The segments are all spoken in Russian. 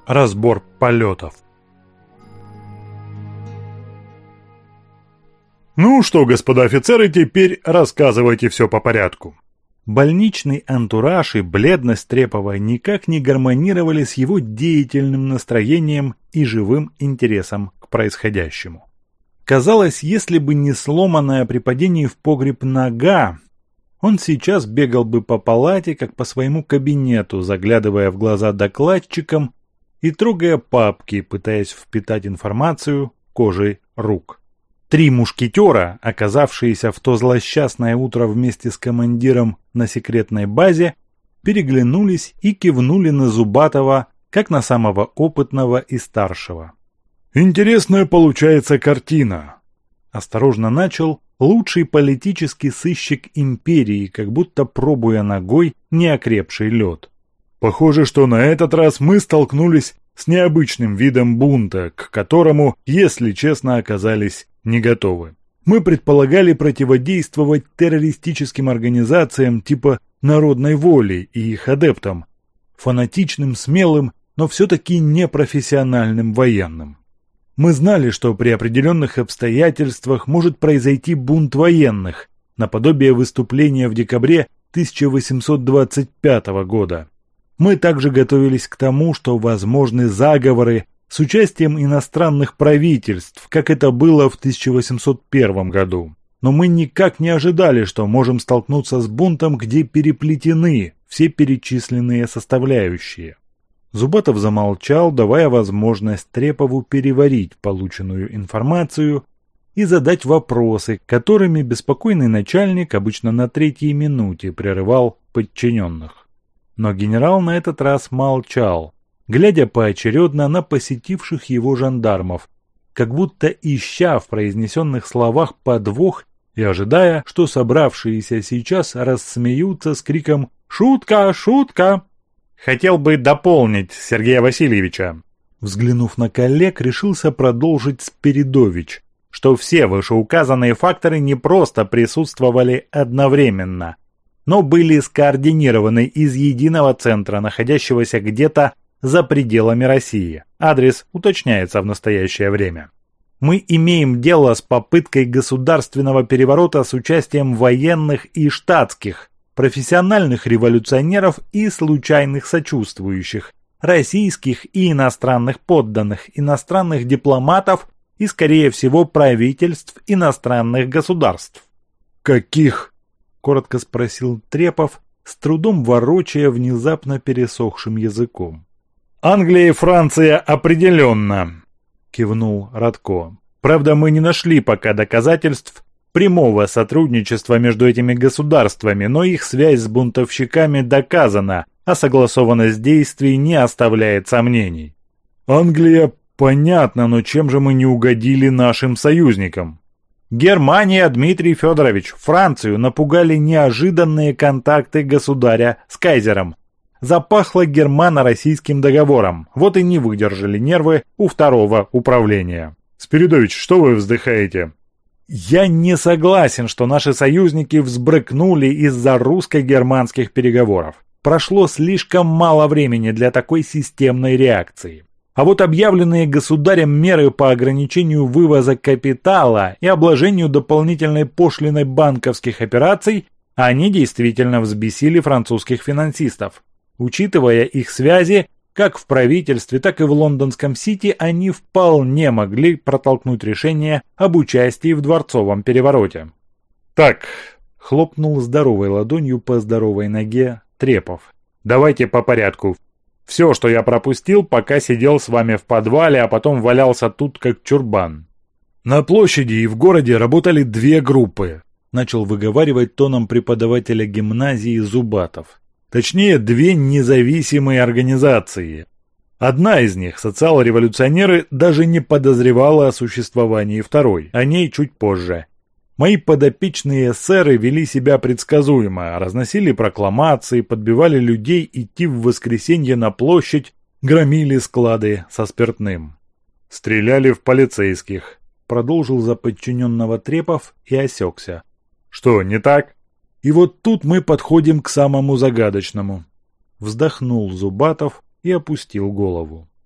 Разбор полетов. Ну что, господа офицеры, теперь рассказывайте все по порядку. Больничный антураж и бледность Трепова никак не гармонировали с его деятельным настроением и живым интересом к происходящему. Казалось, если бы не сломанная при падении в погреб нога, он сейчас бегал бы по палате, как по своему кабинету, заглядывая в глаза докладчикам и трогая папки, пытаясь впитать информацию кожей рук. 3 мушкетера, оказавшиеся в то злосчастное утро вместе с командиром на секретной базе, переглянулись и кивнули на Зубатова, как на самого опытного и старшего. «Интересная получается картина», – осторожно начал лучший политический сыщик империи, как будто пробуя ногой неокрепший лед. «Похоже, что на этот раз мы столкнулись с необычным видом бунта, к которому, если честно, оказались не готовы. Мы предполагали противодействовать террористическим организациям типа «Народной воли» и их адептам, фанатичным, смелым, но все-таки непрофессиональным военным. Мы знали, что при определенных обстоятельствах может произойти бунт военных, наподобие выступления в декабре 1825 года. Мы также готовились к тому, что возможны заговоры с участием иностранных правительств, как это было в 1801 году. Но мы никак не ожидали, что можем столкнуться с бунтом, где переплетены все перечисленные составляющие. Зубатов замолчал, давая возможность Трепову переварить полученную информацию и задать вопросы, которыми беспокойный начальник обычно на 3-й минуте прерывал подчиненных. Но генерал на этот раз молчал, глядя поочередно на посетивших его жандармов, как будто ища в произнесенных словах подвох и ожидая, что собравшиеся сейчас рассмеются с криком «Шутка! Шутка!». «Хотел бы дополнить Сергея Васильевича», взглянув на коллег, решился продолжить Спиридович, что все вышеуказанные факторы не просто присутствовали одновременно, но были скоординированы из единого центра, находящегося где-то за пределами России. Адрес уточняется в настоящее время. Мы имеем дело с попыткой государственного переворота с участием военных и штатских, профессиональных революционеров и случайных сочувствующих, российских и иностранных подданных, иностранных дипломатов и, скорее всего, правительств иностранных государств. «Каких?» – коротко спросил Трепов, с трудом ворочая внезапно пересохшим языком. «Англия и Франция определенно», – кивнул Радко. «Правда, мы не нашли пока доказательств прямого сотрудничества между этими государствами, но их связь с бунтовщиками доказана, а согласованность действий не оставляет сомнений». «Англия, понятно, но чем же мы не угодили нашим союзникам?» «Германия, Дмитрий Федорович, Францию напугали неожиданные контакты государя с кайзером. Запахло германо-российским договором, вот и не выдержали нервы у второго управления». «Спиридович, что вы вздыхаете?» «Я не согласен, что наши союзники взбрыкнули из-за русско-германских переговоров. Прошло слишком мало времени для такой системной реакции. А вот объявленные государем меры по ограничению вывоза капитала и обложению дополнительной пошлиной банковских операций, они действительно взбесили французских финансистов. Учитывая их связи, как в правительстве, так и в лондонском Сити, они вполне могли протолкнуть решение об участии в дворцовом перевороте». «Так», — хлопнул здоровой ладонью по здоровой ноге Трепов, «давайте по порядку. Все, что я пропустил, пока сидел с вами в подвале, а потом валялся тут как чурбан». «На площади и в городе работали 2 группы», — начал выговаривать тоном преподавателя гимназии Зубатов. Точнее, 2 независимые организации. Одна из них, социал-революционеры, даже не подозревала о существовании второй, о ней чуть позже. Мои подопечные эсеры вели себя предсказуемо, разносили прокламации, подбивали людей идти в воскресенье на площадь, громили склады со спиртным. «Стреляли в полицейских», — продолжил за подчиненного Трепов и осекся. «Что, не так?» И вот тут мы подходим к самому загадочному. Вздохнул Зубатов и опустил голову.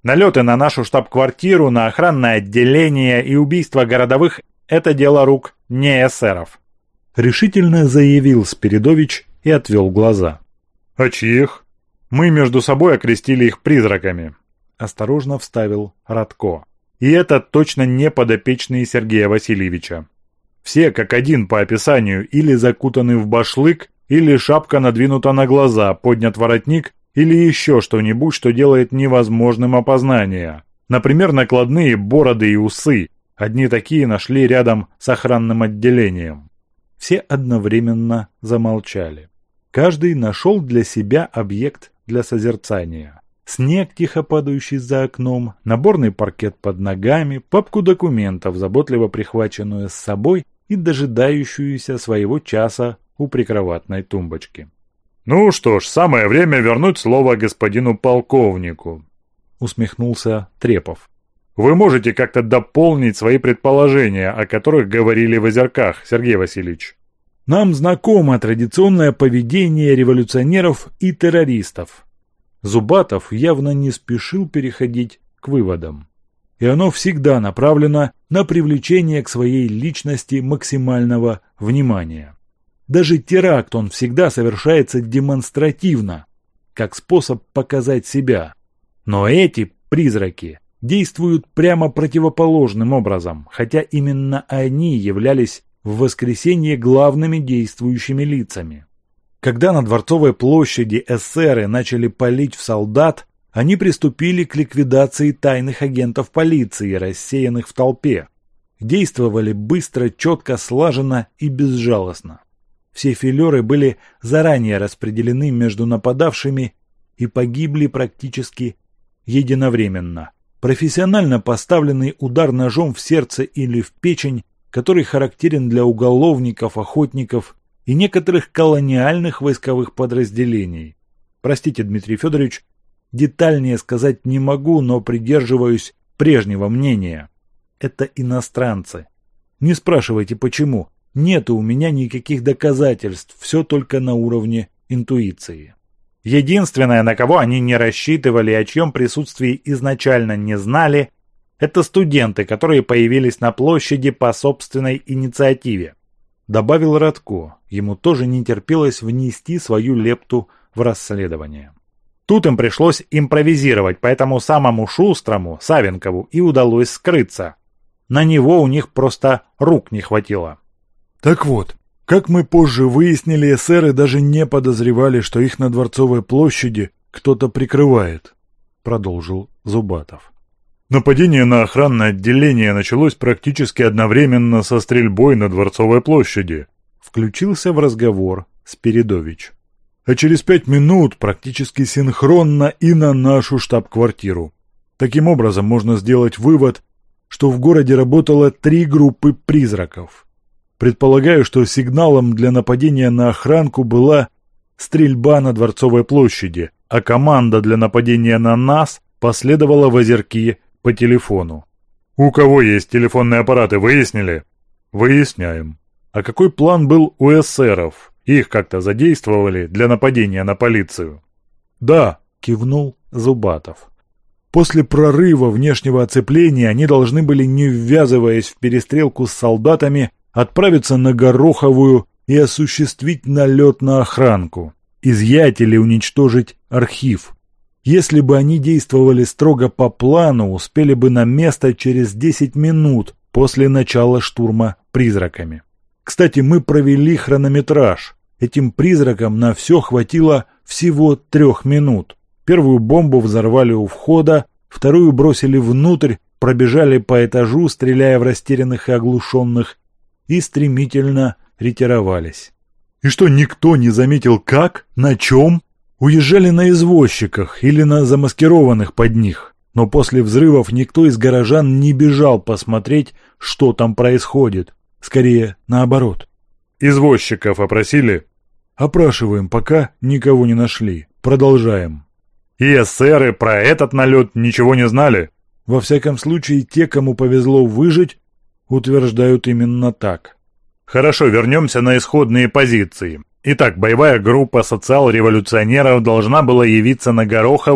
Налеты на нашу штаб-квартиру, на охранное отделение и убийства городовых – это дело рук не эсеров», – решительно заявил Спиридович и отвел глаза. «А чьих? Мы между собой окрестили их призраками», – осторожно вставил Радко. «И это точно не подопечные Сергея Васильевича. Все как один по описанию или закутаны в башлык, или шапка надвинута на глаза, поднят воротник, или еще что-нибудь, что делает невозможным опознание. Например, накладные бороды и усы. Одни такие нашли рядом с охранным отделением». Все одновременно замолчали. Каждый нашел для себя объект для созерцания. Снег, тихо падающий за окном, наборный паркет под ногами, папку документов, заботливо прихваченную с собой и дожидающуюся своего часа у прикроватной тумбочки. «Ну что ж, самое время вернуть слово господину полковнику», — усмехнулся Трепов. «Вы можете как-то дополнить свои предположения, о которых говорили в Озерках, Сергей Васильевич?» «Нам знакомо традиционное поведение революционеров и террористов». Зубатов явно не спешил переходить к выводам. И оно всегда направлено на привлечение к своей личности максимального внимания. Даже теракт он всегда совершается демонстративно, как способ показать себя. Но эти призраки действуют прямо противоположным образом, хотя именно они являлись в воскресенье главными действующими лицами. Когда на Дворцовой площади эсеры начали палить в солдат, они приступили к ликвидации тайных агентов полиции, рассеянных в толпе. Действовали быстро, четко, слаженно и безжалостно. Все филеры были заранее распределены между нападавшими и погибли практически единовременно. Профессионально поставленный удар ножом в сердце или в печень, который характерен для уголовников, охотников и некоторых колониальных войсковых подразделений. Простите, Дмитрий Федорович, детальнее сказать не могу, но придерживаюсь прежнего мнения. Это иностранцы. Не спрашивайте почему. Нет у меня никаких доказательств, все только на уровне интуиции. Единственное, на кого они не рассчитывали и о чьем присутствии изначально не знали, это студенты, которые появились на площади по собственной инициативе. Добавил Радко, ему тоже не терпелось внести свою лепту в расследование. Тут им пришлось импровизировать, поэтому самому шустрому, Савенкову, и удалось скрыться. На него у них просто рук не хватило. Так вот, как мы позже выяснили, эсеры даже не подозревали, что их на Дворцовой площади кто-то прикрывает, продолжил Зубатов. Нападение на охранное отделение началось практически одновременно со стрельбой на Дворцовой площади. Включился в разговор Спиридович. А через 5 минут практически синхронно и на нашу штаб-квартиру. Таким образом, можно сделать вывод, что в городе работало 3 группы призраков. Предполагаю, что сигналом для нападения на охранку была стрельба на Дворцовой площади, а команда для нападения на нас последовала в Озерки по телефону. У кого есть телефонные аппараты, выяснили? Выясняем. А какой план был у эсеров? Их как-то задействовали для нападения на полицию? Да, кивнул Зубатов. После прорыва внешнего оцепления они должны были, не ввязываясь в перестрелку с солдатами, отправиться на Гороховую и осуществить налет на охранку, изъять или уничтожить архив. Если бы они действовали строго по плану, успели бы на место через 10 минут после начала штурма призраками. Кстати, мы провели хронометраж. Этим призракам на все хватило всего 3 минут. Первую бомбу взорвали у входа, вторую бросили внутрь, пробежали по этажу, стреляя в растерянных и оглушенных, и стремительно ретировались. И что, никто не заметил как? На чем? Уезжали на извозчиках или на замаскированных под них. Но после взрывов никто из горожан не бежал посмотреть, что там происходит. Скорее, наоборот. Извозчиков опросили? Опрашиваем, пока никого не нашли. Продолжаем. И эсеры про этот налет ничего не знали? Во всяком случае, те, кому повезло выжить, утверждают именно так. Хорошо, вернемся на исходные позиции. Итак, боевая группа социал-революционеров должна была явиться на Гороховую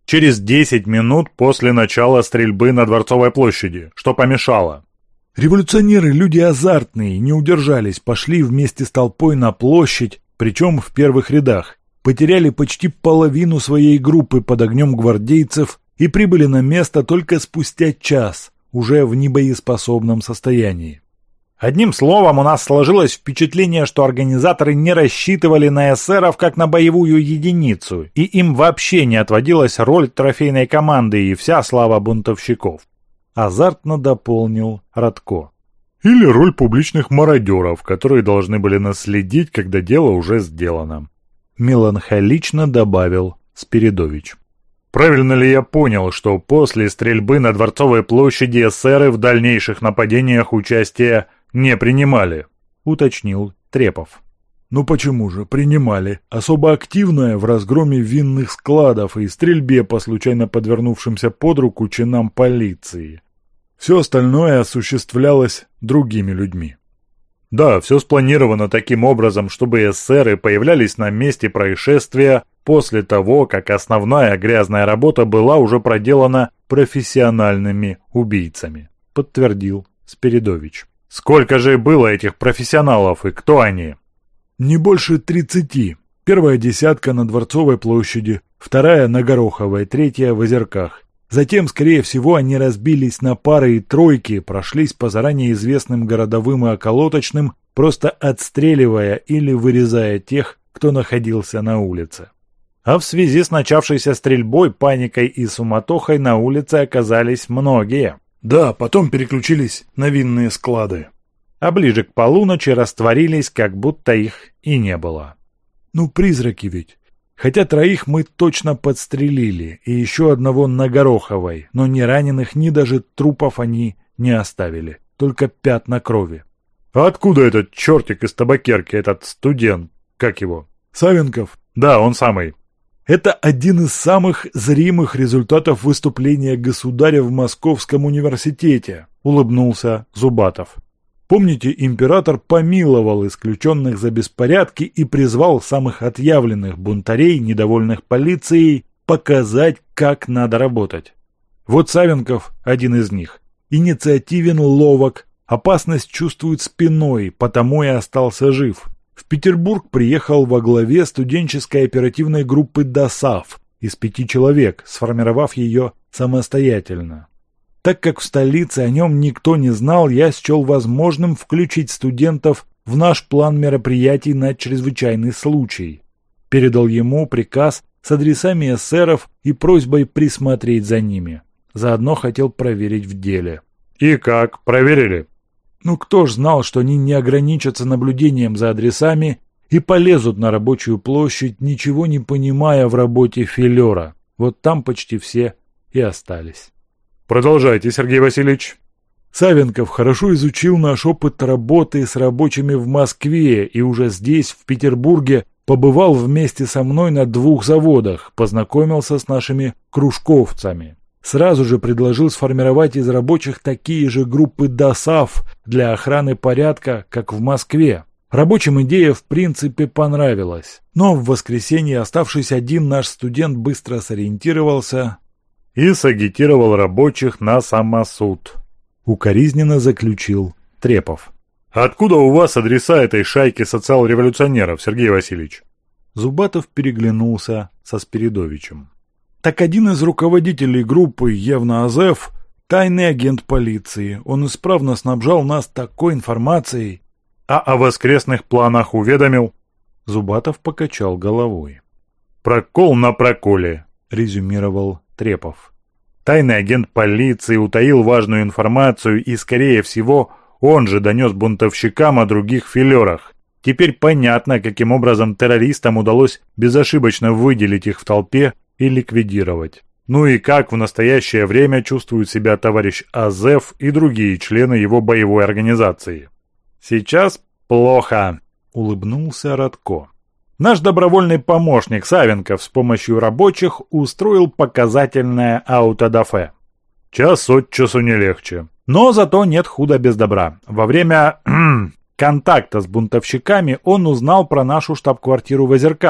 Через 10 минут после начала стрельбы на Дворцовой площади. Что помешало? Революционеры, люди азартные, не удержались, пошли вместе с толпой на площадь, причем в первых рядах. Потеряли почти половину своей группы под огнем гвардейцев и прибыли на место только спустя час, уже в небоеспособном состоянии. Одним словом, у нас сложилось впечатление, что организаторы не рассчитывали на эсеров как на боевую единицу, и им вообще не отводилась роль трофейной команды и вся слава бунтовщиков. Азартно дополнил Радко. Или роль публичных мародеров, которые должны были наследить, когда дело уже сделано. Меланхолично добавил Спиридович. Правильно ли я понял, что после стрельбы на Дворцовой площади эсеры в дальнейших нападениях участия не принимали? Уточнил Трепов. Ну почему же, принимали. Особо активное в разгроме винных складов и стрельбе по случайно подвернувшимся под руку чинам полиции. Все остальное осуществлялось другими людьми. Да, все спланировано таким образом, чтобы эсеры появлялись на месте происшествия после того, как основная грязная работа была уже проделана профессиональными убийцами, подтвердил Спиридович. Сколько же было этих профессионалов и кто они? Не больше 30. Первая десятка на Дворцовой площади, вторая на Гороховой, третья в Озерках. Затем, скорее всего, они разбились на пары и тройки, прошлись по заранее известным городовым и околоточным, просто отстреливая или вырезая тех, кто находился на улице. А в связи с начавшейся стрельбой, паникой и суматохой на улице оказались многие. Да, потом переключились на винные склады. А ближе к полуночи растворились, как будто их и не было. Ну, призраки ведь. Хотя троих мы точно подстрелили, и еще одного на Гороховой, но ни раненых, ни даже трупов они не оставили, только пятна крови. А откуда этот чертик из табакерки, этот студент, как его? Савенков? Да, он самый. Это один из самых зримых результатов выступления государя в Московском университете, улыбнулся Зубатов. Помните, император помиловал исключенных за беспорядки и призвал самых отъявленных бунтарей, недовольных полицией, показать, как надо работать. Вот Савенков один из них. Инициативен, ловок, опасность чувствует спиной, потому и остался жив. В Петербург приехал во главе студенческой оперативной группы ДОСААФ из 5 человек, сформировав ее самостоятельно. Так как в столице о нем никто не знал, я счел возможным включить студентов в наш план мероприятий на чрезвычайный случай. Передал ему приказ с адресами эсеров и просьбой присмотреть за ними. Заодно хотел проверить в деле. И как? Проверили? Ну кто ж знал, что они не ограничатся наблюдением за адресами и полезут на рабочую площадь, ничего не понимая в работе филера. Вот там почти все и остались. Продолжайте, Сергей Васильевич. Савенков хорошо изучил наш опыт работы с рабочими в Москве и уже здесь, в Петербурге, побывал вместе со мной на 2 заводах, познакомился с нашими кружковцами. Сразу же предложил сформировать из рабочих такие же группы ДОСААФ для охраны порядка, как в Москве. Рабочим идея в принципе понравилась. Но в воскресенье оставшийся один наш студент быстро сориентировался и сагитировал рабочих на самосуд. Укоризненно заключил Трепов. Откуда у вас адреса этой шайки социал-революционеров, Сергей Васильевич? Зубатов переглянулся со Спиридовичем. Так один из руководителей группы, Евна Азеф, тайный агент полиции. Он исправно снабжал нас такой информацией. А о воскресных планах уведомил? Зубатов покачал головой. Прокол на проколе, резюмировал Трепов. Тайный агент полиции утаил важную информацию и, скорее всего, он же донес бунтовщикам о других филерах. Теперь понятно, каким образом террористам удалось безошибочно выделить их в толпе и ликвидировать. Ну и как в настоящее время чувствует себя товарищ Азеф и другие члены его боевой организации. Сейчас плохо, улыбнулся Радко. Наш добровольный помощник Савенков с помощью рабочих устроил показательное аутодафе. Час от часу не легче. Но зато нет худа без добра. Во время контакта с бунтовщиками он узнал про нашу штаб-квартиру в Озерках.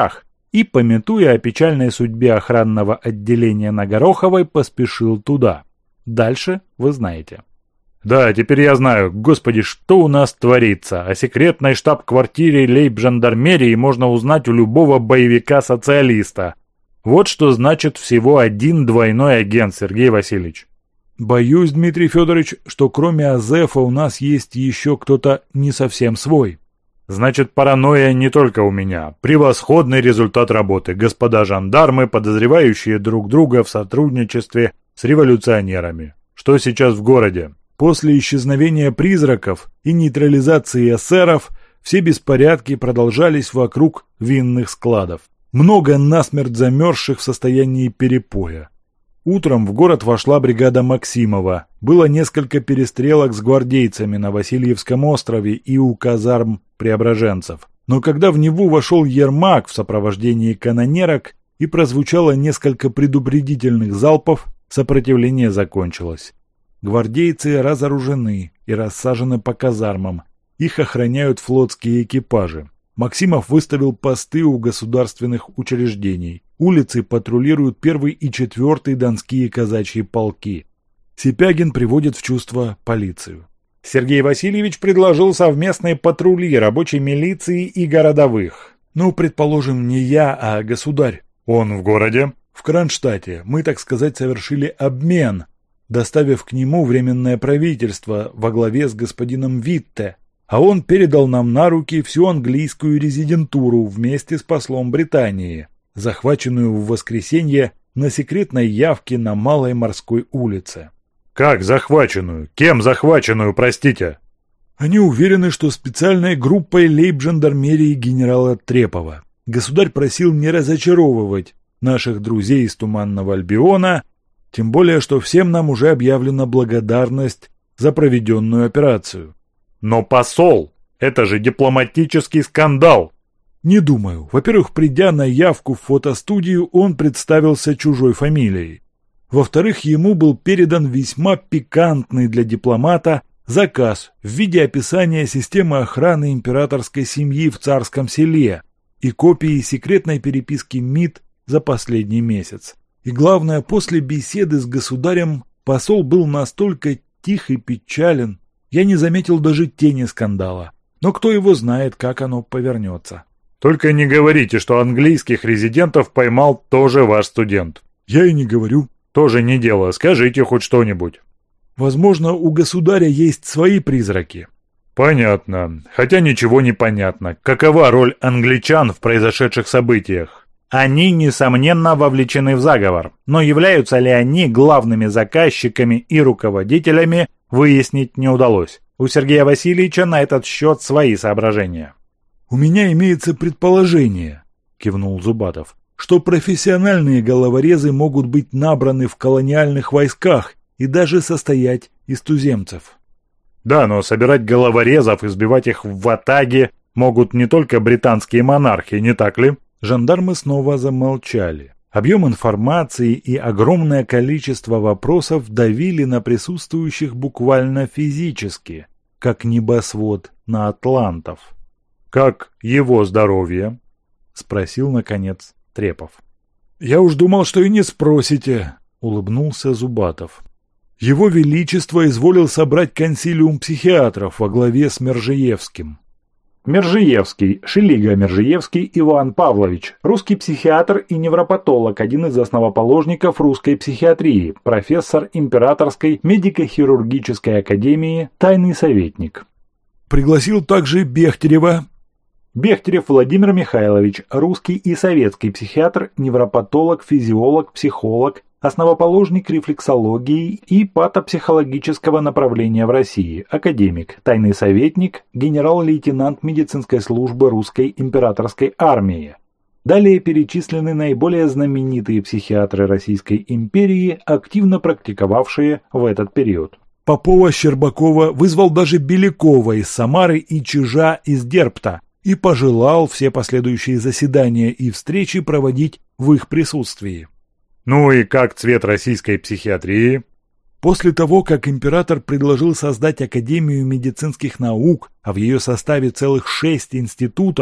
и, памятуя о печальной судьбе охранного отделения на Гороховой, поспешил туда. Дальше вы знаете. Да, теперь я знаю. Господи, что у нас творится? О секретной штаб-квартире лейб-жандармерии можно узнать у любого боевика-социалиста. Вот что значит всего один двойной агент, Сергей Васильевич. Боюсь, Дмитрий Федорович, что кроме Азефа у нас есть еще кто-то не совсем свой. Значит, паранойя не только у меня. Превосходный результат работы. Господа жандармы, подозревающие друг друга в сотрудничестве с революционерами. Что сейчас в городе? После исчезновения призраков и нейтрализации эсеров все беспорядки продолжались вокруг винных складов. Много насмерть замерзших в состоянии перепоя. Утром в город вошла бригада Максимова. Было несколько перестрелок с гвардейцами на Васильевском острове и у казарм преображенцев. Но когда в Неву вошел Ермак в сопровождении канонерок и прозвучало несколько предупредительных залпов, сопротивление закончилось. Гвардейцы разоружены и рассажены по казармам. Их охраняют флотские экипажи. Максимов выставил посты у государственных учреждений. Улицы патрулируют 1 и 4 донские казачьи полки. Сипягин приводит в чувство полицию. Сергей Васильевич предложил совместные патрули рабочей милиции и городовых. Ну, предположим, не я, а государь. Он в городе? В Кронштадте. Мы, так сказать, совершили обмен, доставив к нему временное правительство во главе с господином Витте, а он передал нам на руки всю английскую резидентуру вместе с послом Британии, захваченную в воскресенье на секретной явке на Малой морской улице. Как захваченную? Кем захваченную, простите? Они уверены, что специальной группой лейб-жандармерии генерала Трепова. Государь просил не разочаровывать наших друзей из Туманного Альбиона, тем более, что всем нам уже объявлена благодарность за проведенную операцию. Но посол, это же дипломатический скандал. Не думаю. Во-первых, придя на явку в фотостудию, он представился чужой фамилией. Во-вторых, ему был передан весьма пикантный для дипломата заказ в виде описания системы охраны императорской семьи в Царском Селе и копии секретной переписки МИД за последний месяц. И главное, после беседы с государем посол был настолько тих и печален, я не заметил даже тени скандала. Но кто его знает, как оно повернется. Только не говорите, что английских резидентов поймал тоже ваш студент. Я и не говорю. Тоже не дело, скажите хоть что-нибудь. Возможно, у государя есть свои призраки. Понятно. Хотя ничего не понятно. Какова роль англичан в произошедших событиях? Они, несомненно, вовлечены в заговор. Но являются ли они главными заказчиками и руководителями, выяснить не удалось. У Сергея Васильевича на этот счет свои соображения. «У меня имеется предположение», – кивнул Зубатов, «что профессиональные головорезы могут быть набраны в колониальных войсках и даже состоять из туземцев». Да, но собирать головорезов и сбивать их в ватаги могут не только британские монархи, не так ли? Жандармы снова замолчали. Объем информации и огромное количество вопросов давили на присутствующих буквально физически, как небосвод на атлантов. «Как его здоровье?» – спросил, наконец, Трепов. «Я уж думал, что и не спросите», – улыбнулся Зубатов. «Его Величество изволил собрать консилиум психиатров во главе с Мержиевским». Мержиевский, Шелига Мержиевский Иван Павлович, русский психиатр и невропатолог, один из основоположников русской психиатрии, профессор Императорской медико-хирургической академии, тайный советник. Пригласил также Бехтерева. Бехтерев Владимир Михайлович, русский и советский психиатр, невропатолог, физиолог, психолог, основоположник рефлексологии и патопсихологического направления в России, академик, тайный советник, генерал-лейтенант медицинской службы русской императорской армии. Далее перечислены наиболее знаменитые психиатры Российской империи, активно практиковавшие в этот период. Попова, Щербакова вызвал даже Белякова из Самары и Чижа из Дерпта и пожелал все последующие заседания и встречи проводить в их присутствии. Ну и как цвет российской психиатрии? После того, как император предложил создать Академию медицинских наук, а в ее составе целых 6 институтов,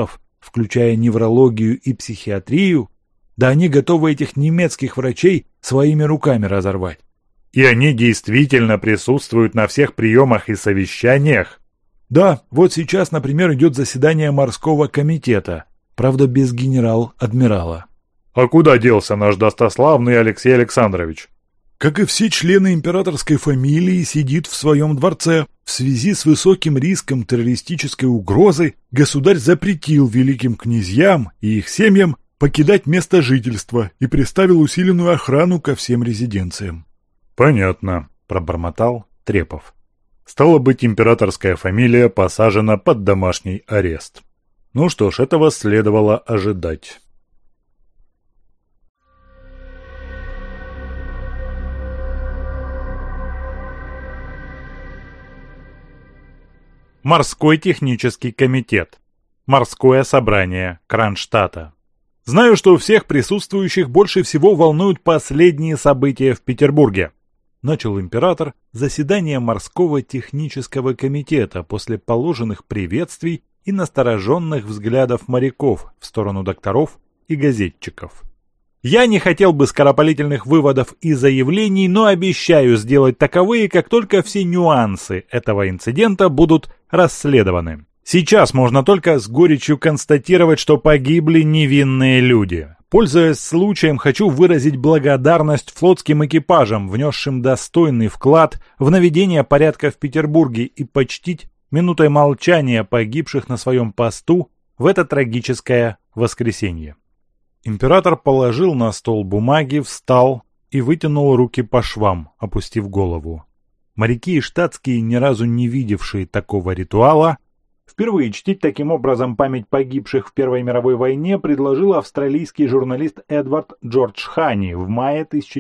включая неврологию и психиатрию, да они готовы этих немецких врачей своими руками разорвать. И они действительно присутствуют на всех приемах и совещаниях? Да, вот сейчас, например, идет заседание морского комитета, правда без генерал-адмирала. А куда делся наш достославный Алексей Александрович? Как и все члены императорской фамилии, сидит в своем дворце. В связи с высоким риском террористической угрозы государь запретил великим князьям и их семьям покидать место жительства и приставил усиленную охрану ко всем резиденциям. «Понятно», – пробормотал Трепов. «Стало быть, императорская фамилия посажена под домашний арест. Ну что ж, этого следовало ожидать». Морской технический комитет. Морское собрание Кронштадта. Знаю, что у всех присутствующих больше всего волнуют последние события в Петербурге. Начал император заседание Морского технического комитета после положенных приветствий и настороженных взглядов моряков в сторону докторов и газетчиков. Я не хотел бы скоропалительных выводов и заявлений, но обещаю сделать таковые, как только все нюансы этого инцидента будут расследованы. Сейчас можно только с горечью констатировать, что погибли невинные люди. Пользуясь случаем, хочу выразить благодарность флотским экипажам, внесшим достойный вклад в наведение порядка в Петербурге, и почтить минутой молчания погибших на своем посту в это трагическое воскресенье. Император положил на стол бумаги, встал и вытянул руки по швам, опустив голову. Моряки и штатские, ни разу не видевшие такого ритуала, впервые чтить таким образом память погибших в Первой мировой войне предложил австралийский журналист Эдвард Джордж Хани в мае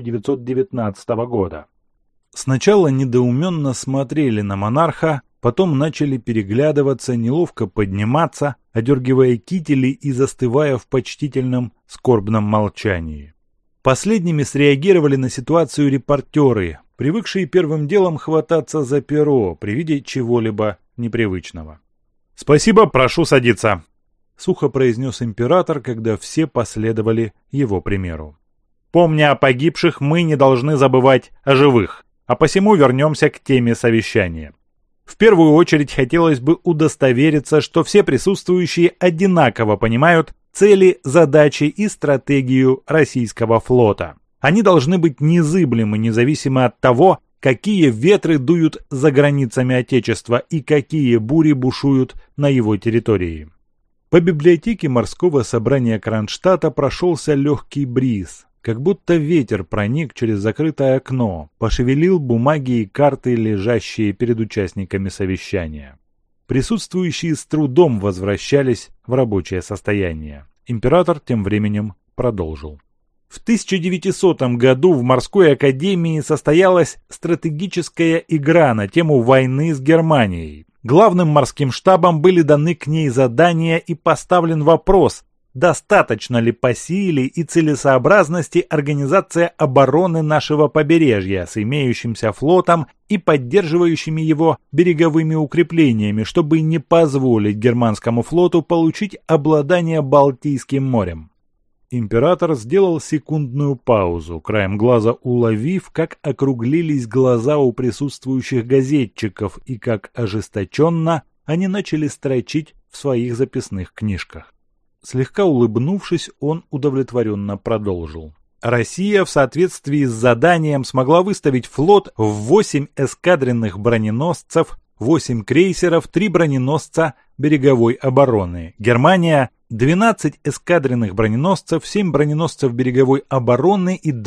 1919 года. Сначала недоуменно смотрели на монарха, потом начали переглядываться, неловко подниматься, одергивая кители и застывая в почтительном скорбном молчании. Последними среагировали на ситуацию репортеры, привыкшие первым делом хвататься за перо при виде чего-либо непривычного. «Спасибо, прошу садиться», — сухо произнес император, когда все последовали его примеру. «Помня о погибших, мы не должны забывать о живых, а посему вернемся к теме совещания. В первую очередь хотелось бы удостовериться, что все присутствующие одинаково понимают цели, задачи и стратегию российского флота. Они должны быть незыблемы, независимо от того, какие ветры дуют за границами Отечества и какие бури бушуют на его территории. По библиотеке морского собрания Кронштадта прошелся легкий бриз, как будто ветер проник через закрытое окно, пошевелил бумаги и карты, лежащие перед участниками совещания. Присутствующие с трудом возвращались в рабочее состояние. Император тем временем продолжил. В 1900 году в морской академии состоялась стратегическая игра на тему войны с Германией. Главным морским штабам были даны к ней задания и поставлен вопрос, достаточно ли по силе и целесообразности организация обороны нашего побережья с имеющимся флотом и поддерживающими его береговыми укреплениями, чтобы не позволить германскому флоту получить обладание Балтийским морем. Император сделал секундную паузу, краем глаза уловив, как округлились глаза у присутствующих газетчиков и как ожесточенно они начали строчить в своих записных книжках. Слегка улыбнувшись, он удовлетворенно продолжил. Россия в соответствии с заданием смогла выставить флот в 8 эскадренных броненосцев, 8 крейсеров, 3 броненосца береговой обороны. Германия – 12 эскадренных броненосцев, 7 броненосцев береговой обороны и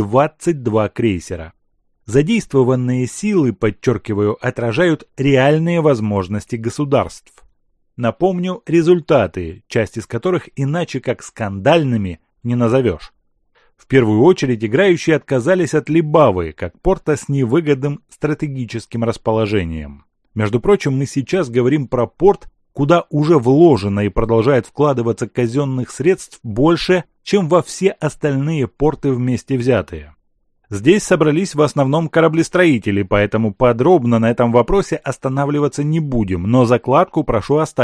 22 крейсера. Задействованные силы, подчеркиваю, отражают реальные возможности государств. Напомню результаты, часть из которых иначе как скандальными не назовешь. В первую очередь играющие отказались от Либавы, как порта с невыгодным стратегическим расположением. Между прочим, мы сейчас говорим про порт, куда уже вложено и продолжает вкладываться казенных средств больше, чем во все остальные порты вместе взятые. Здесь собрались в основном кораблестроители, поэтому подробно на этом вопросе останавливаться не будем, но закладку прошу оставить.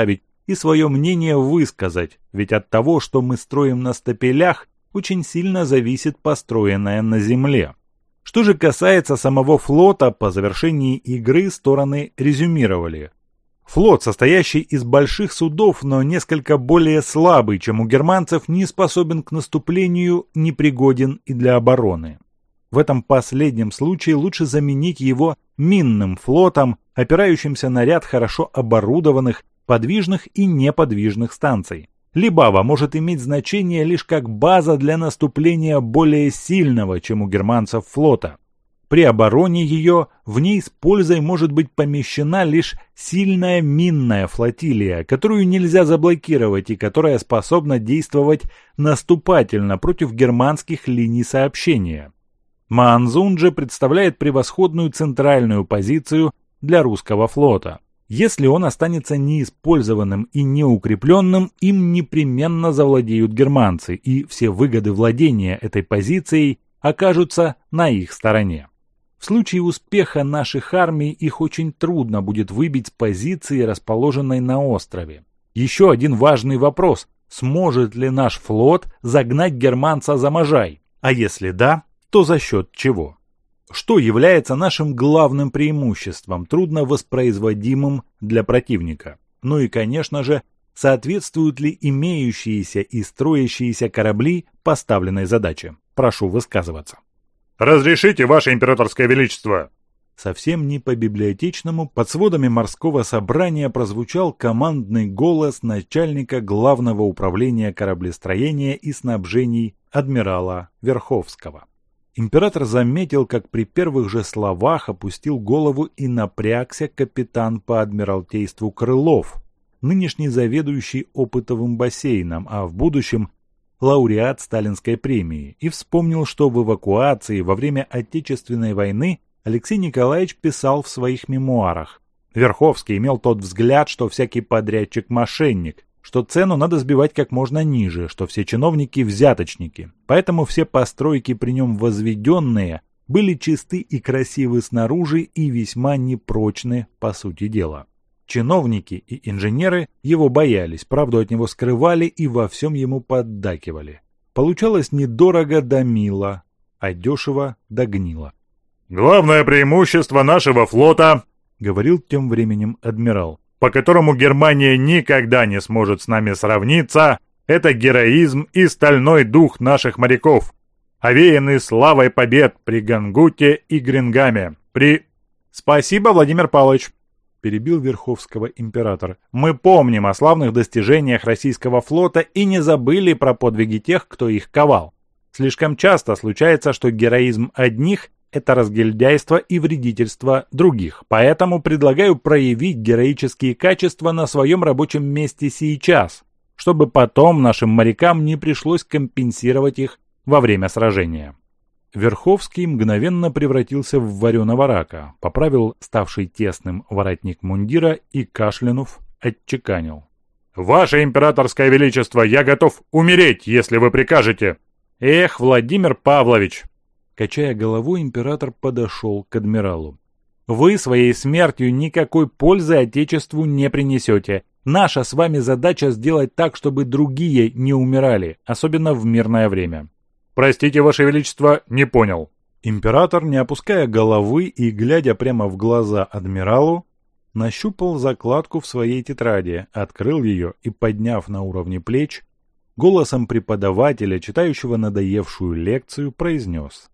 и свое мнение высказать, ведь от того, что мы строим на стапелях, очень сильно зависит построенное на земле. Что же касается самого флота, по завершении игры стороны резюмировали. Флот, состоящий из больших судов, но несколько более слабый, чем у германцев, не способен к наступлению, непригоден и для обороны. В этом последнем случае лучше заменить его минным флотом, опирающимся на ряд хорошо оборудованных, подвижных и неподвижных станций. Либава может иметь значение лишь как база для наступления более сильного, чем у германцев, флота. При обороне ее в ней с пользой может быть помещена лишь сильная минная флотилия, которую нельзя заблокировать и которая способна действовать наступательно против германских линий сообщения. Маанзун же представляет превосходную центральную позицию для русского флота. Если он останется неиспользованным и неукрепленным, им непременно завладеют германцы, и все выгоды владения этой позицией окажутся на их стороне. В случае успеха наших армий их очень трудно будет выбить с позиции, расположенной на острове. Еще один важный вопрос: сможет ли наш флот загнать германца за Можай? А если да, то за счет чего? Что является нашим главным преимуществом, трудно воспроизводимым для противника? Ну и, конечно же, соответствуют ли имеющиеся и строящиеся корабли поставленной задаче? Прошу высказываться. «Разрешите, Ваше Императорское Величество!» Совсем не по-библиотечному под сводами морского собрания прозвучал командный голос начальника Главного управления кораблестроения и снабжений адмирала Верховского. Император заметил, как при первых же словах опустил голову и напрягся капитан по адмиралтейству Крылов, нынешний заведующий опытовым бассейном, а в будущем лауреат Сталинской премии, и вспомнил, что в эвакуации во время Отечественной войны Алексей Николаевич писал в своих мемуарах. Верховский имел тот взгляд, что всякий подрядчик – мошенник, что цену надо сбивать как можно ниже, что все чиновники – взяточники. Поэтому все постройки при нем возведенные были чисты и красивы снаружи и весьма непрочны по сути дела. Чиновники и инженеры его боялись, правду от него скрывали и во всем ему поддакивали. Получалось недорого да мило, а дешево да гнило. «Главное преимущество нашего флота, — говорил тем временем адмирал, — по которому Германия никогда не сможет с нами сравниться, это героизм и стальной дух наших моряков, овеянный славой побед при Гангуте и Грингаме, при...» «Спасибо, Владимир Павлович!» — перебил Верховского император. «Мы помним о славных достижениях российского флота и не забыли про подвиги тех, кто их ковал. Слишком часто случается, что героизм одних — это разгильдяйство и вредительство других, поэтому предлагаю проявить героические качества на своем рабочем месте сейчас, чтобы потом нашим морякам не пришлось компенсировать их во время сражения». Верховский мгновенно превратился в вареного рака, поправил ставший тесным воротник мундира и, кашлянув, отчеканил: «Ваше Императорское Величество, я готов умереть, если вы прикажете!» «Эх, Владимир Павлович!» Качая головой, император подошел к адмиралу. «Вы своей смертью никакой пользы Отечеству не принесете. Наша с вами задача сделать так, чтобы другие не умирали, особенно в мирное время». «Простите, Ваше Величество, не понял». Император, не опуская головы и глядя прямо в глаза адмиралу, нащупал закладку в своей тетради, открыл ее и, подняв на уровне плеч, голосом преподавателя, читающего надоевшую лекцию, произнес: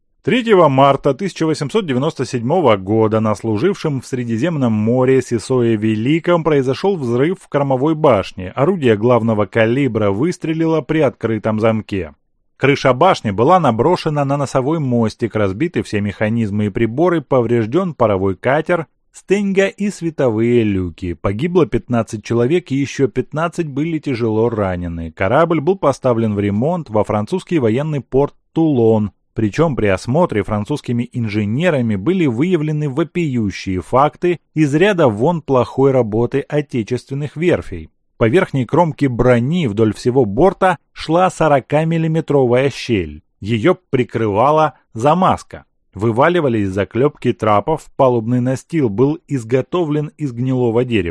3 марта 1897 года на служившем в Средиземном море Сесое Великом произошел взрыв в кормовой башне. Орудие главного калибра выстрелило при открытом замке. Крыша башни была наброшена на носовой мостик, разбиты все механизмы и приборы, поврежден паровой катер, стенга и световые люки. Погибло 15 человек и еще 15 были тяжело ранены. Корабль был поставлен в ремонт во французский военный порт Тулон. Причем при осмотре французскими инженерами были выявлены вопиющие факты из ряда вон плохой работы отечественных верфей. По верхней кромке брони вдоль всего борта шла 40-миллиметровая щель. Ее прикрывала замазка. Вываливались заклепки трапов, палубный настил был изготовлен из гнилого дерева.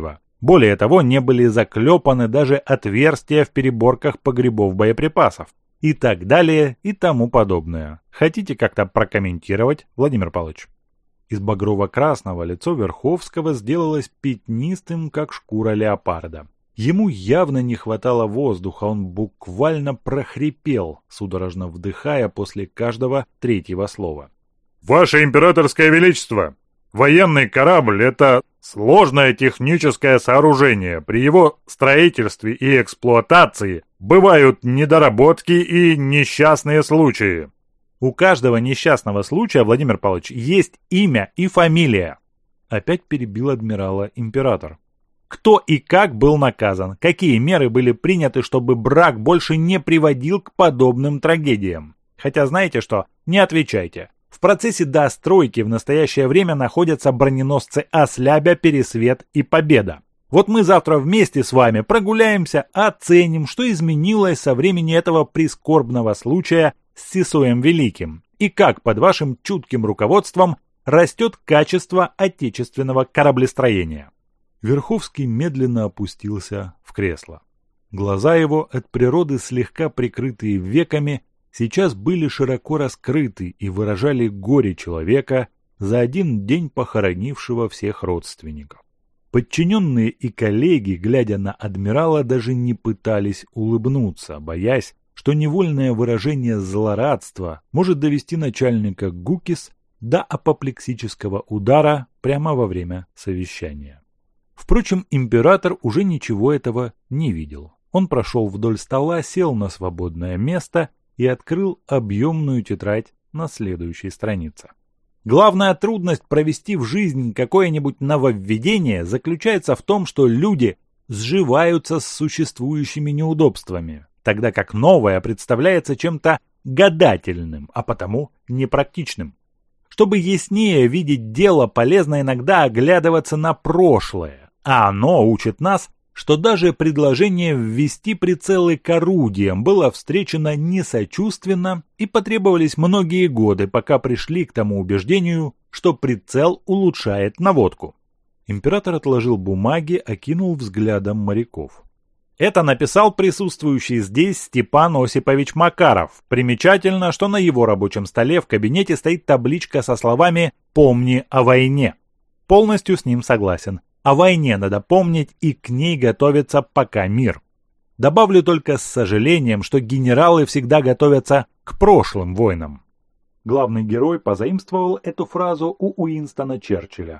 Более того, не были заклепаны даже отверстия в переборках погребов боеприпасов. И так далее, и тому подобное. Хотите как-то прокомментировать, Владимир Павлович? Из багрово-красного лицо Верховского сделалось пятнистым, как шкура леопарда. Ему явно не хватало воздуха, он буквально прохрипел, судорожно вдыхая после каждого третьего слова. «Ваше императорское величество, военный корабль — это сложное техническое сооружение. При его строительстве и эксплуатации бывают недоработки и несчастные случаи». У каждого несчастного случая, Владимир Павлович, есть имя и фамилия. Опять перебил адмирала император. Кто и как был наказан? Какие меры были приняты, чтобы брак больше не приводил к подобным трагедиям? Хотя знаете что? Не отвечайте. В процессе достройки в настоящее время находятся броненосцы «Ослябя», «Пересвет» и «Победа». Вот мы завтра вместе с вами прогуляемся, оценим, что изменилось со времени этого прискорбного случая с Сысоем Великим и как под вашим чутким руководством растет качество отечественного кораблестроения. Верховский медленно опустился в кресло. Глаза его, от природы слегка прикрытые веками, сейчас были широко раскрыты и выражали горе человека, за один день похоронившего всех родственников. Подчиненные и коллеги, глядя на адмирала, даже не пытались улыбнуться, боясь, что невольное выражение злорадства может довести начальника ГУКИС до апоплексического удара прямо во время совещания. Впрочем, император уже ничего этого не видел. Он прошел вдоль стола, сел на свободное место и открыл объемную тетрадь на следующей странице. Главная трудность провести в жизнь какое-нибудь нововведение заключается в том, что люди сживаются с существующими неудобствами, тогда как новое представляется чем-то гадательным, а потому непрактичным. Чтобы яснее видеть дело, полезно иногда оглядываться на прошлое, а оно учит нас, что даже предложение ввести прицелы к орудиям было встречено несочувственно и потребовались многие годы, пока пришли к тому убеждению, что прицел улучшает наводку. Император отложил бумаги, окинул взглядом моряков. Это написал присутствующий здесь Степан Осипович Макаров. Примечательно, что на его рабочем столе в кабинете стоит табличка со словами «Помни о войне». Полностью с ним согласен. О войне надо помнить и к ней готовиться, пока мир. Добавлю только с сожалением, что генералы всегда готовятся к прошлым войнам. Главный герой позаимствовал эту фразу у Уинстона Черчилля.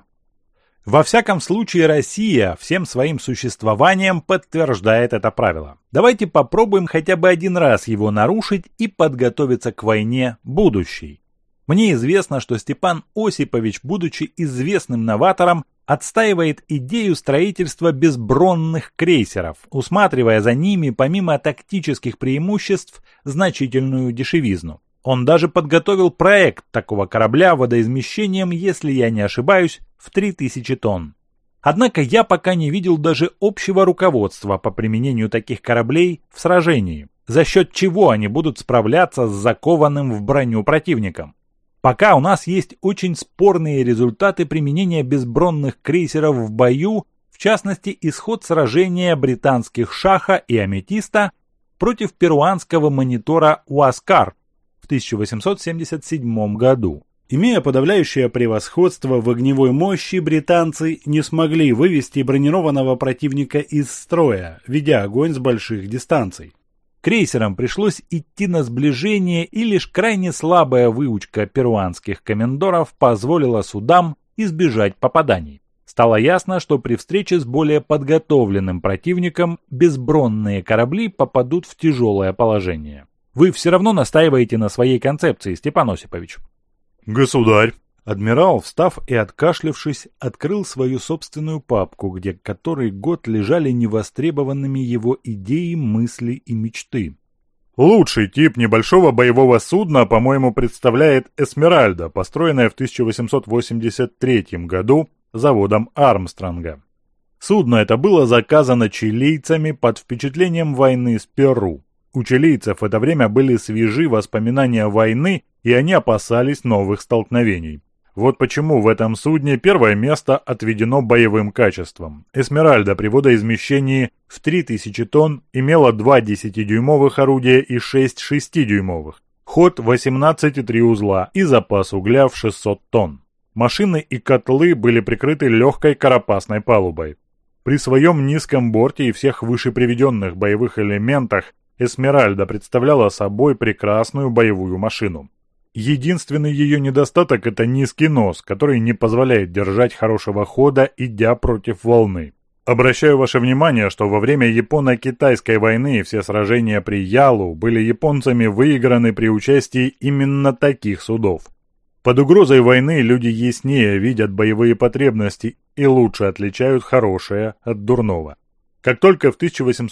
Во всяком случае, Россия всем своим существованием подтверждает это правило. Давайте попробуем хотя бы один раз его нарушить и подготовиться к войне будущей. Мне известно, что Степан Осипович, будучи известным новатором, отстаивает идею строительства безбронных крейсеров, усматривая за ними, помимо тактических преимуществ, значительную дешевизну. Он даже подготовил проект такого корабля водоизмещением, если я не ошибаюсь, в 3000 тонн. Однако я пока не видел даже общего руководства по применению таких кораблей в сражении, за счет чего они будут справляться с закованным в броню противником. Пока у нас есть очень спорные результаты применения безбронных крейсеров в бою, в частности исход сражения британских «Шаха» и «Аметиста» против перуанского монитора «Уаскар» в 1877 году. Имея подавляющее превосходство в огневой мощи, британцы не смогли вывести бронированного противника из строя, ведя огонь с больших дистанций. Крейсерам пришлось идти на сближение, и лишь крайне слабая выучка перуанских комендоров позволила судам избежать попаданий. Стало ясно, что при встрече с более подготовленным противником безбронные корабли попадут в тяжелое положение. Вы все равно настаиваете на своей концепции, Степан Осипович. Государь. Адмирал, встав и откашлявшись, открыл свою собственную папку, где который год лежали невостребованными его идеи, мысли и мечты. Лучший тип небольшого боевого судна, по-моему, представляет «Эсмеральда», построенная в 1883 году заводом Армстронга. Судно это было заказано чилийцами под впечатлением войны с Перу. У чилийцев в это время были свежи воспоминания войны, и они опасались новых столкновений. Вот почему в этом судне первое место отведено боевым качествам. «Эсмеральда» при водоизмещении в 3000 тонн имела 2 10-дюймовых орудия и 6 6-дюймовых, ход 18,3 узла и запас угля в 600 тонн. Машины и котлы были прикрыты легкой карапасной палубой. При своем низком борте и всех выше приведенных боевых элементах «Эсмеральда» представляла собой прекрасную боевую машину. Единственный ее недостаток – это низкий нос, который не позволяет держать хорошего хода, идя против волны. Обращаю ваше внимание, что во время Японо-Китайской войны все сражения при Ялу были японцами выиграны при участии именно таких судов. Под угрозой войны люди яснее видят боевые потребности и лучше отличают хорошее от дурного. Как только в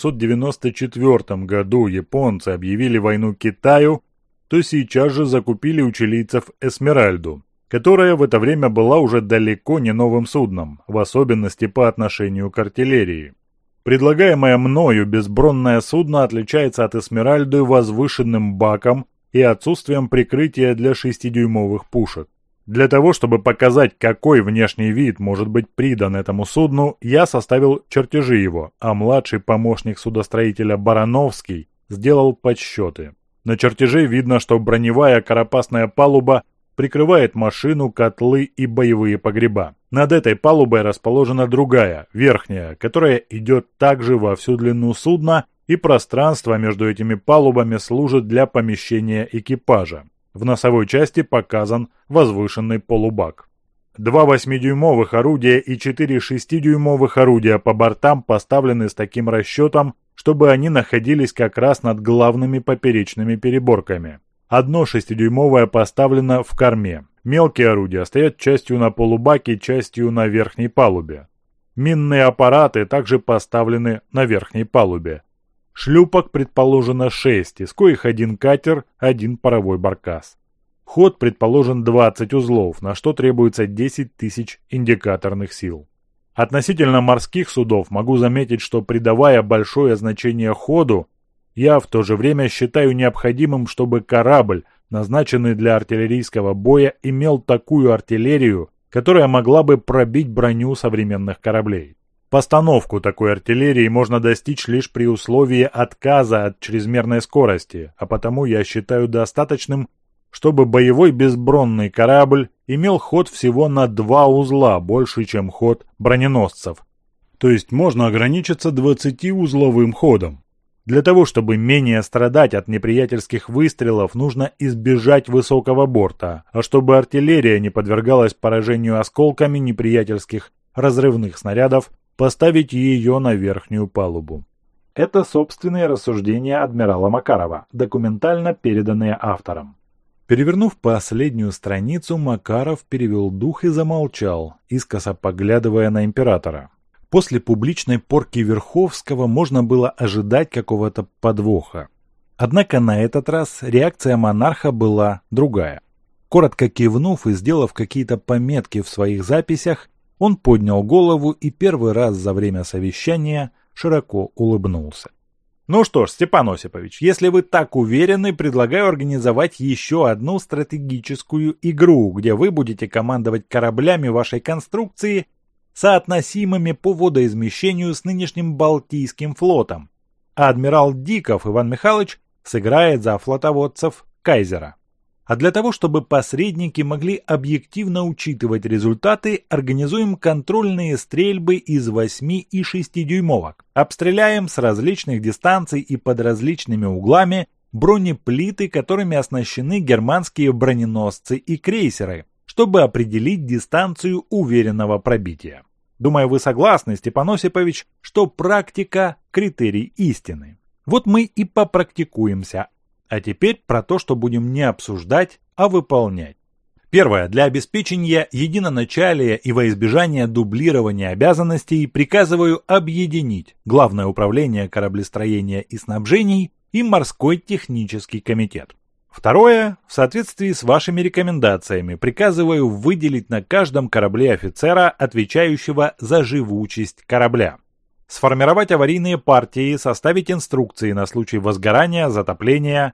1894 году японцы объявили войну Китаю, то сейчас же закупили у чилийцев «Эсмеральду», которая в это время была уже далеко не новым судном, в особенности по отношению к артиллерии. Предлагаемое мною безбронное судно отличается от «Эсмеральды» возвышенным баком и отсутствием прикрытия для 6-дюймовых пушек. Для того, чтобы показать, какой внешний вид может быть придан этому судну, я составил чертежи его, а младший помощник судостроителя Барановский сделал подсчеты. На чертеже видно, что броневая карапасная палуба прикрывает машину, котлы и боевые погреба. Над этой палубой расположена другая, верхняя, которая идет также во всю длину судна, и пространство между этими палубами служит для помещения экипажа. В носовой части показан возвышенный полубак. 2 8-дюймовых орудия и 4 6-дюймовых орудия по бортам поставлены с таким расчетом, чтобы они находились как раз над главными поперечными переборками. Одно 6-дюймовое поставлено в корме. Мелкие орудия стоят частью на полубаке, частью на верхней палубе. Минные аппараты также поставлены на верхней палубе. Шлюпок предположено 6, из коих 1 катер, 1 паровой баркас. Ход предположен 20 узлов, на что требуется 10 тысяч индикаторных сил. Относительно морских судов могу заметить, что придавая большое значение ходу, я в то же время считаю необходимым, чтобы корабль, назначенный для артиллерийского боя, имел такую артиллерию, которая могла бы пробить броню современных кораблей. Постановку такой артиллерии можно достичь лишь при условии отказа от чрезмерной скорости, а потому я считаю достаточным, чтобы боевой безбронный корабль имел ход всего на 2 узла больше, чем ход броненосцев. То есть можно ограничиться 20-узловым ходом. Для того, чтобы менее страдать от неприятельских выстрелов, нужно избежать высокого борта, а чтобы артиллерия не подвергалась поражению осколками неприятельских разрывных снарядов, поставить ее на верхнюю палубу. Это собственные рассуждения адмирала Макарова, документально переданные автором. Перевернув последнюю страницу, Макаров перевел дух и замолчал, искоса поглядывая на императора. После публичной порки Верховского можно было ожидать какого-то подвоха. Однако на этот раз реакция монарха была другая. Коротко кивнув и сделав какие-то пометки в своих записях, он поднял голову и первый раз за время совещания широко улыбнулся. «Ну что ж, Степан Осипович, если вы так уверены, предлагаю организовать еще одну стратегическую игру, где вы будете командовать кораблями вашей конструкции, соотносимыми по водоизмещению с нынешним Балтийским флотом, а адмирал Диков Иван Михайлович сыграет за флотоводцев Кайзера. А для того, чтобы посредники могли объективно учитывать результаты, организуем контрольные стрельбы из 8 и 6-дюймовок. Обстреляем с различных дистанций и под различными углами бронеплиты, которыми оснащены германские броненосцы и крейсеры, чтобы определить дистанцию уверенного пробития. Думаю, вы согласны, Степан Осипович, что практика – критерий истины. Вот мы и попрактикуемся. А теперь про то, что будем не обсуждать, а выполнять. Первое. Для обеспечения единоначалия и во избежание дублирования обязанностей приказываю объединить Главное управление кораблестроения и снабжений и Морской технический комитет. Второе. В соответствии с вашими рекомендациями приказываю выделить на каждом корабле офицера, отвечающего за живучесть корабля. Сформировать аварийные партии, составить инструкции на случай возгорания, затопления,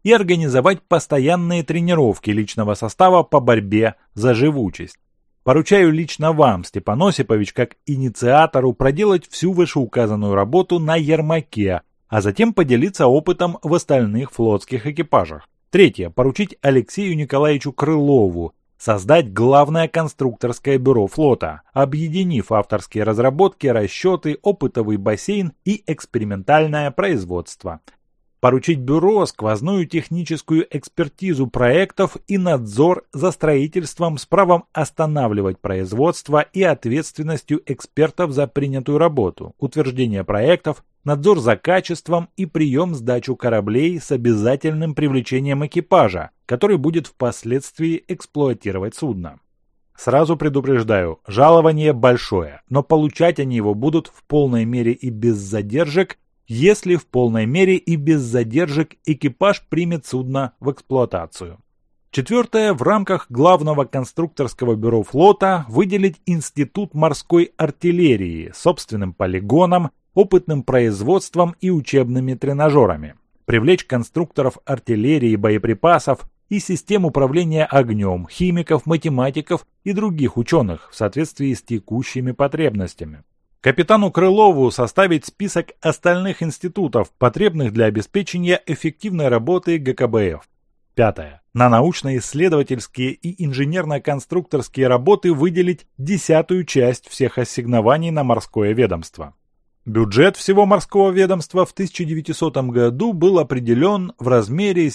и организовать постоянные тренировки личного состава по борьбе за живучесть. Поручаю лично вам, Степан Осипович, как инициатору проделать всю вышеуказанную работу на Ермаке, а затем поделиться опытом в остальных флотских экипажах. Третье. Поручить Алексею Николаевичу Крылову создать главное конструкторское бюро флота, объединив авторские разработки, расчеты, опытовый бассейн и экспериментальное производство. Поручить бюро сквозную техническую экспертизу проектов и надзор за строительством с правом останавливать производство и ответственностью экспертов за принятую работу, утверждение проектов, надзор за качеством и прием-сдачу кораблей с обязательным привлечением экипажа, который будет впоследствии эксплуатировать судно. Сразу предупреждаю, жалование большое, но получать они его будут в полной мере и без задержек, если в полной мере и без задержек экипаж примет судно в эксплуатацию. Четвертое. В рамках главного конструкторского бюро флота выделить Институт морской артиллерии с собственным полигоном, опытным производством и учебными тренажерами. Привлечь конструкторов артиллерии и боеприпасов и систем управления огнем, химиков, математиков и других ученых в соответствии с текущими потребностями. Капитану Крылову составить список остальных институтов, потребных для обеспечения эффективной работы ГКБФ. Пятое. На научно-исследовательские и инженерно-конструкторские работы выделить 10-ю часть всех ассигнований на морское ведомство. Бюджет всего морского ведомства в 1900 году был определен в размере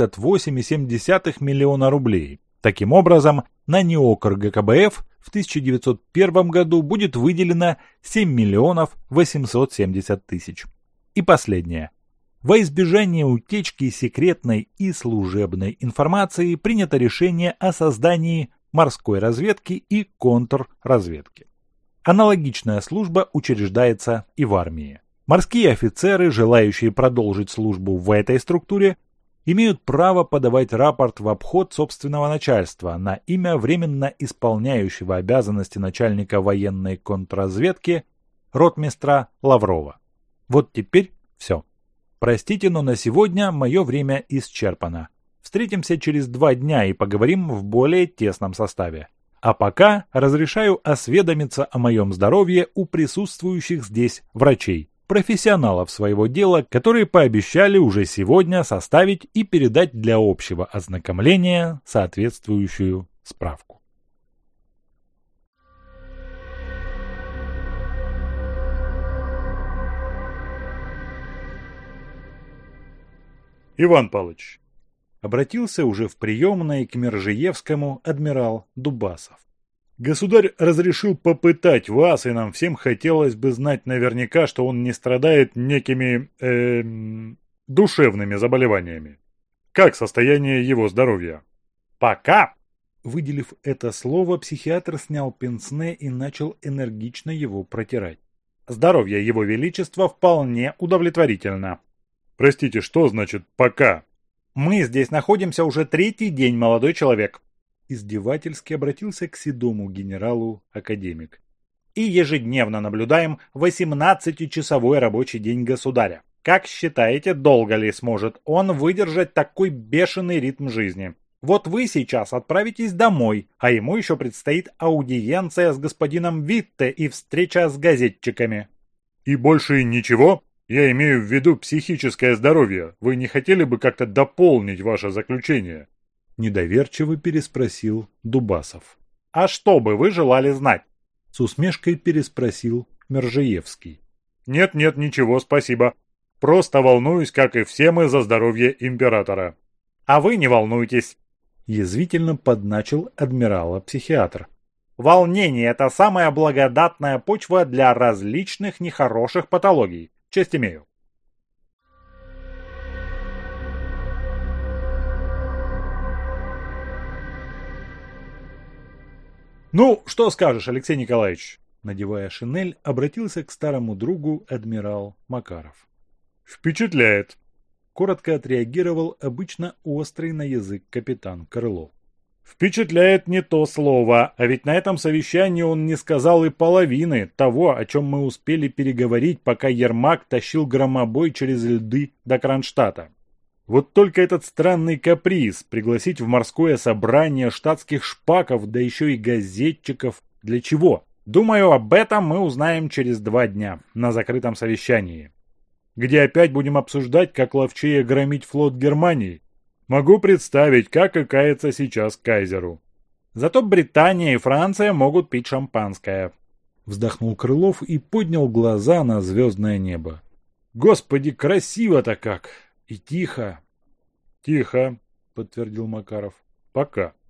78,7 миллиона рублей. Таким образом, на НИОКР ГКБФ в 1901 году будет выделено 7 миллионов 870 тысяч. И последнее. Во избежание утечки секретной и служебной информации принято решение о создании морской разведки и контрразведки. Аналогичная служба учреждается и в армии. Морские офицеры, желающие продолжить службу в этой структуре, имеют право подавать рапорт в обход собственного начальства на имя временно исполняющего обязанности начальника военной контрразведки ротмистра Лаврова. Вот теперь все. Простите, но на сегодня мое время исчерпано. Встретимся через 2 дня и поговорим в более тесном составе. А пока разрешаю осведомиться о моем здоровье у присутствующих здесь врачей, профессионалов своего дела, которые пообещали уже сегодня составить и передать для общего ознакомления соответствующую справку. Иван Павлович, обратился уже в приемной к Мержиевскому адмирал Дубасов. Государь разрешил попытать вас, и нам всем хотелось бы знать наверняка, что он не страдает некими душевными заболеваниями. Как состояние его здоровья? Пока! Выделив это слово, психиатр снял пенсне и начал энергично его протирать. Здоровье его величества вполне удовлетворительно. Простите, что значит «пока»? Мы здесь находимся уже 3-й день, молодой человек. Издевательски обратился к седому генералу академик. И ежедневно наблюдаем 18-часовой рабочий день государя. Как считаете, долго ли сможет он выдержать такой бешеный ритм жизни? Вот вы сейчас отправитесь домой, а ему еще предстоит аудиенция с господином Витте и встреча с газетчиками. И больше ничего? Я имею в виду психическое здоровье. Вы не хотели бы как-то дополнить ваше заключение? Недоверчиво переспросил Дубасов. А что бы вы желали знать? С усмешкой переспросил Мержиевский. Нет, ничего, спасибо. Просто волнуюсь, как и все мы, за здоровье императора. А вы не волнуйтесь. Язвительно подначил адмирала-психиатр. Волнение – это самая благодатная почва для различных нехороших патологий. Честь имею. Ну, что скажешь, Алексей Николаевич? Надевая шинель, обратился к старому другу адмирал Макаров. Впечатляет. Коротко отреагировал обычно острый на язык капитан Крылов. Впечатляет не то слово, а ведь на этом совещании он не сказал и половины того, о чем мы успели переговорить, пока Ермак тащил громобой через льды до Кронштадта. Вот только этот странный каприз пригласить в морское собрание штатских шпаков, да еще и газетчиков. Для чего? Думаю, об этом мы узнаем через 2 дня на закрытом совещании, где опять будем обсуждать, как ловчее громить флот Германии. Могу представить, как и кается сейчас кайзеру. Зато Британия и Франция могут пить шампанское. Вздохнул Крылов и поднял глаза на звездное небо. Господи, красиво-то как! И тихо. Тихо, подтвердил Макаров. Пока.